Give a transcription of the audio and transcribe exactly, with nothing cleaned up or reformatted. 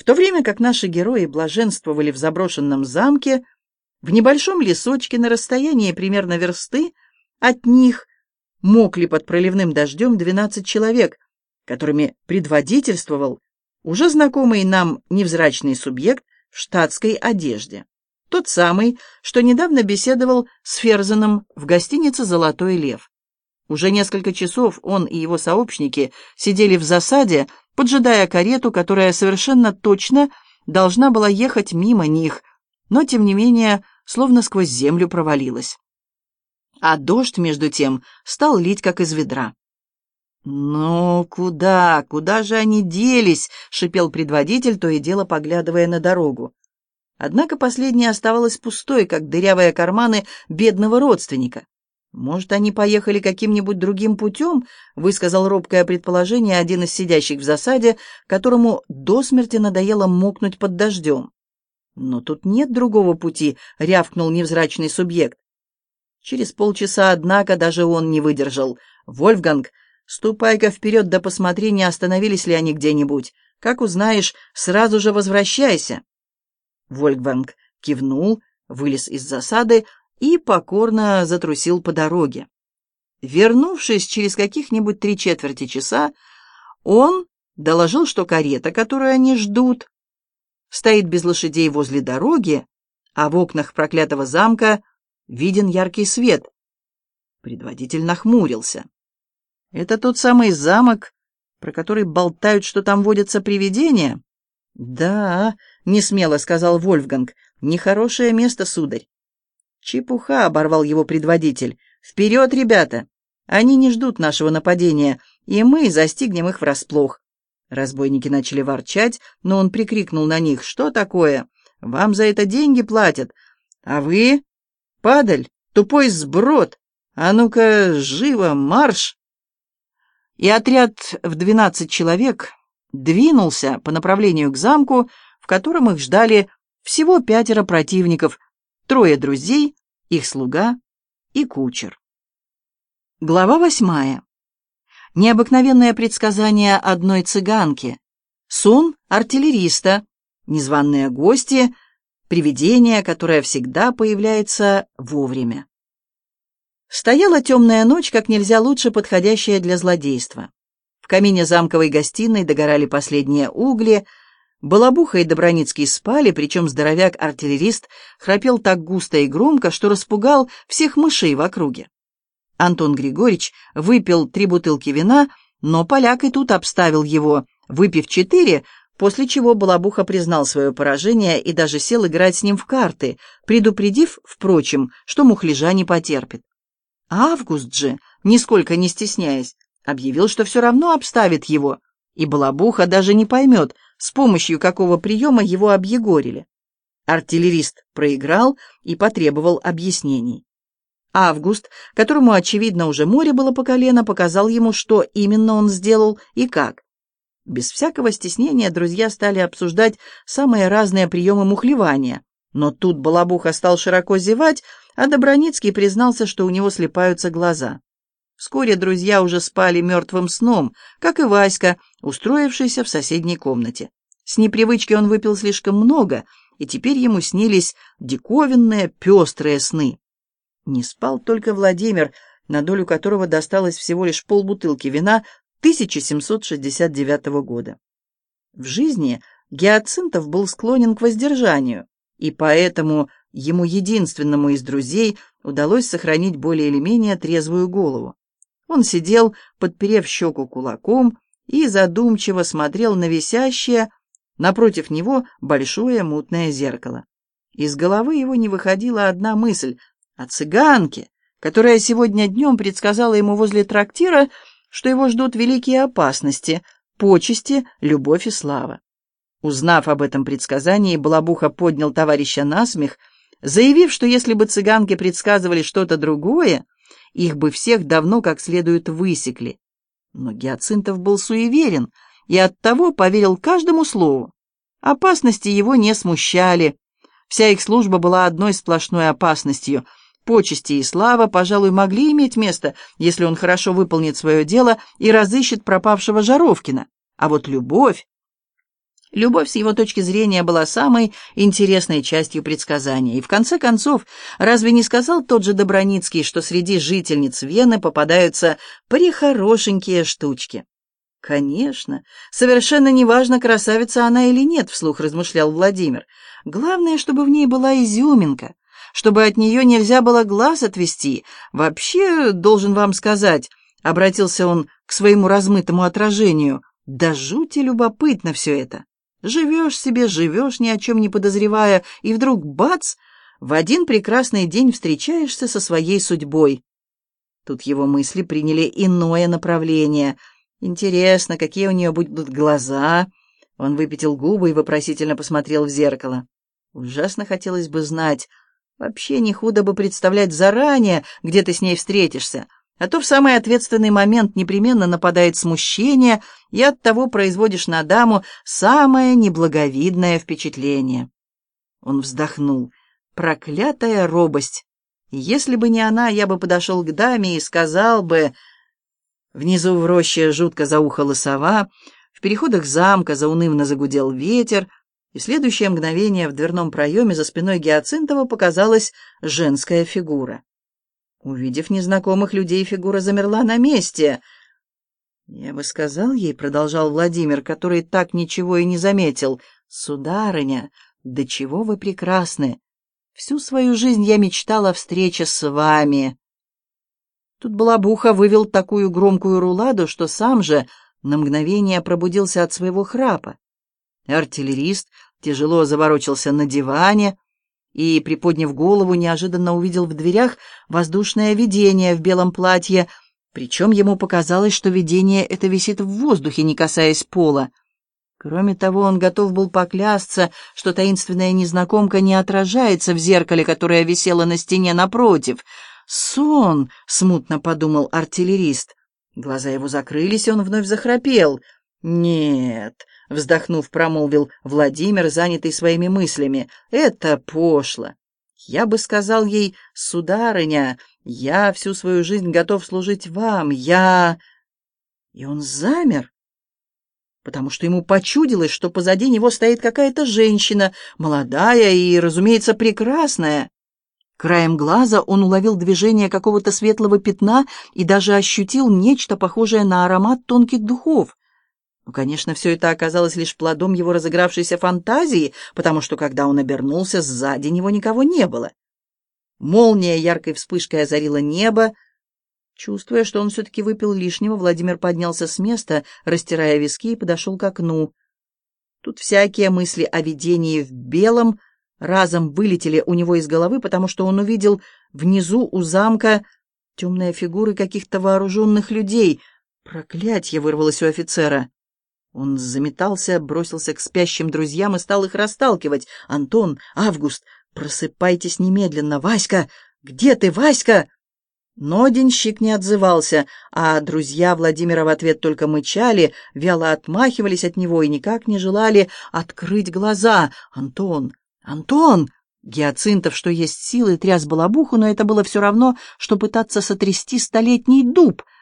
то время как наши герои блаженствовали в заброшенном замке, в небольшом лесочке на расстоянии примерно версты от них мокли под проливным дождем двенадцать человек, которыми предводительствовал уже знакомый нам невзрачный субъект в штатской одежде. Тот самый, что недавно беседовал с Ферзеном в гостинице «Золотой лев». Уже несколько часов он и его сообщники сидели в засаде, поджидая карету, которая совершенно точно должна была ехать мимо них, но, тем не менее, словно сквозь землю провалилась. А дождь, между тем, стал лить, как из ведра. «Ну, куда, куда же они делись?» — шипел предводитель, то и дело поглядывая на дорогу. Однако последняя оставалась пустой, как дырявые карманы бедного родственника. «Может, они поехали каким-нибудь другим путем?» — высказал робкое предположение один из сидящих в засаде, которому до смерти надоело мокнуть под дождем. «Но тут нет другого пути», — рявкнул невзрачный субъект. Через полчаса, однако, даже он не выдержал. «Вольфганг, ступай-ка вперед, да посмотри, не остановились ли они где-нибудь. Как узнаешь, сразу же возвращайся». Вольфганг кивнул, вылез из засады и покорно затрусил по дороге. Вернувшись через каких-нибудь три четверти часа, он доложил, что карета, которую они ждут, стоит без лошадей возле дороги, а в окнах проклятого замка виден яркий свет. Предводитель нахмурился. «Это тот самый замок, про который болтают, что там водятся привидения?» «Да», — несмело сказал Вольфганг, — «нехорошее место, сударь». «Чепуха», — оборвал его предводитель. «Вперед, ребята! Они не ждут нашего нападения, и мы застигнем их врасплох». Разбойники начали ворчать, но он прикрикнул на них: «Что такое? Вам за это деньги платят. А вы, падаль, тупой сброд! А ну-ка, живо, марш!» И отряд в двенадцать человек двинулся по направлению к замку, в котором их ждали всего пятеро противников, трое друзей, их слуга и кучер. Глава восьмая. Необыкновенное предсказание одной цыганки, сон артиллериста, незваные гости, привидение, которое всегда появляется вовремя. Стояла темная ночь, как нельзя лучше подходящая для злодейства. В камине замковой гостиной догорали последние угли, Балабуха и Доброницкий спали, причем здоровяк-артиллерист храпел так густо и громко, что распугал всех мышей в округе. Антон Григорьевич выпил три бутылки вина, но поляк и тут обставил его, выпив четыре, после чего Балабуха признал свое поражение и даже сел играть с ним в карты, предупредив, впрочем, что мухляжа не потерпит. Август же, нисколько не стесняясь, объявил, что все равно обставит его, и Балабуха даже не поймет, с помощью какого приема его объегорили. Артиллерист проиграл и потребовал объяснений. Август, которому, очевидно, уже море было по колено, показал ему, что именно он сделал и как. Без всякого стеснения друзья стали обсуждать самые разные приемы мухлевания, но тут Балабуха стал широко зевать, а Доброницкий признался, что у него слипаются глаза. Вскоре друзья уже спали мертвым сном, как и Васька, устроившийся в соседней комнате. С непривычки он выпил слишком много, и теперь ему снились диковинные, пестрые сны. Не спал только Владимир, на долю которого досталось всего лишь полбутылки вина тысяча семьсот шестьдесят девятого года. В жизни Гиацинтов был склонен к воздержанию, и поэтому ему, единственному из друзей, удалось сохранить более или менее трезвую голову. Он сидел, подперев щеку кулаком, и задумчиво смотрел на висящее напротив него большое мутное зеркало. Из головы его не выходила одна мысль о цыганке, которая сегодня днем предсказала ему возле трактира, что его ждут великие опасности, почести, любовь и слава. Узнав об этом предсказании, Балабуха поднял товарища на смех, заявив, что если бы цыганки предсказывали что-то другое, их бы всех давно как следует высекли. Но Гиацинтов был суеверен и оттого поверил каждому слову. Опасности его не смущали. Вся их служба была одной сплошной опасностью. Почести и слава, пожалуй, могли иметь место, если он хорошо выполнит свое дело и разыщет пропавшего Жаровкина. А вот любовь... Любовь с его точки зрения была самой интересной частью предсказания. И в конце концов, разве не сказал тот же Добраницкий, что среди жительниц Вены попадаются прехорошенькие штучки? «Конечно, совершенно неважно, красавица она или нет», — вслух размышлял Владимир. «Главное, чтобы в ней была изюминка, чтобы от нее нельзя было глаз отвести. Вообще, должен вам сказать», — обратился он к своему размытому отражению, — «да жути любопытно все это. Живешь себе, живешь, ни о чем не подозревая, и вдруг бац, в один прекрасный день встречаешься со своей судьбой». Тут его мысли приняли иное направление. Интересно, какие у нее будут глаза. Он выпятил губы и вопросительно посмотрел в зеркало. Ужасно хотелось бы знать. Вообще не худо бы представлять заранее, где ты с ней встретишься. А то в самый ответственный момент непременно нападает смущение, и оттого производишь на даму самое неблаговидное впечатление. Он вздохнул. Проклятая робость! Если бы не она, я бы подошел к даме и сказал бы... Внизу в роще жутко заухала сова, в переходах замка заунывно загудел ветер, и в следующее мгновение в дверном проеме за спиной Гиацинтова показалась женская фигура. Увидев незнакомых людей, фигура замерла на месте. «Я бы сказал ей», — продолжал Владимир, который так ничего и не заметил, — «сударыня, до чего вы прекрасны! Всю свою жизнь я мечтал о встрече с вами». Тут Балабуха вывел такую громкую руладу, что сам же на мгновение пробудился от своего храпа. Артиллерист тяжело заворочился на диване и, приподняв голову, неожиданно увидел в дверях воздушное видение в белом платье, причем ему показалось, что видение это висит в воздухе, не касаясь пола. Кроме того, он готов был поклясться, что таинственная незнакомка не отражается в зеркале, которое висело на стене напротив. «Сон!» — смутно подумал артиллерист. Глаза его закрылись, и он вновь захрапел. «Нет», — вздохнув, промолвил Владимир, занятый своими мыслями, — «это пошло. Я бы сказал ей, сударыня, я всю свою жизнь готов служить вам, я...» И он замер, потому что ему почудилось, что позади него стоит какая-то женщина, молодая и, разумеется, прекрасная. Краем глаза он уловил движение какого-то светлого пятна и даже ощутил нечто похожее на аромат тонких духов. Ну, конечно, все это оказалось лишь плодом его разыгравшейся фантазии, потому что, когда он обернулся, сзади него никого не было. Молния яркой вспышкой озарила небо. Чувствуя, что он все-таки выпил лишнего, Владимир поднялся с места, растирая виски, и подошел к окну. Тут всякие мысли о видении в белом разом вылетели у него из головы, потому что он увидел внизу у замка темные фигуры каких-то вооруженных людей. Проклятье вырвалось у офицера. Он заметался, бросился к спящим друзьям и стал их расталкивать. «Антон! Август! Просыпайтесь немедленно! Васька! Где ты, Васька?» Но денщик не отзывался, а друзья Владимира в ответ только мычали, вяло отмахивались от него и никак не желали открыть глаза. «Антон! Антон!» Гиацинтов, что есть силы, тряс Балабуху, но это было все равно, что пытаться сотрясти столетний дуб —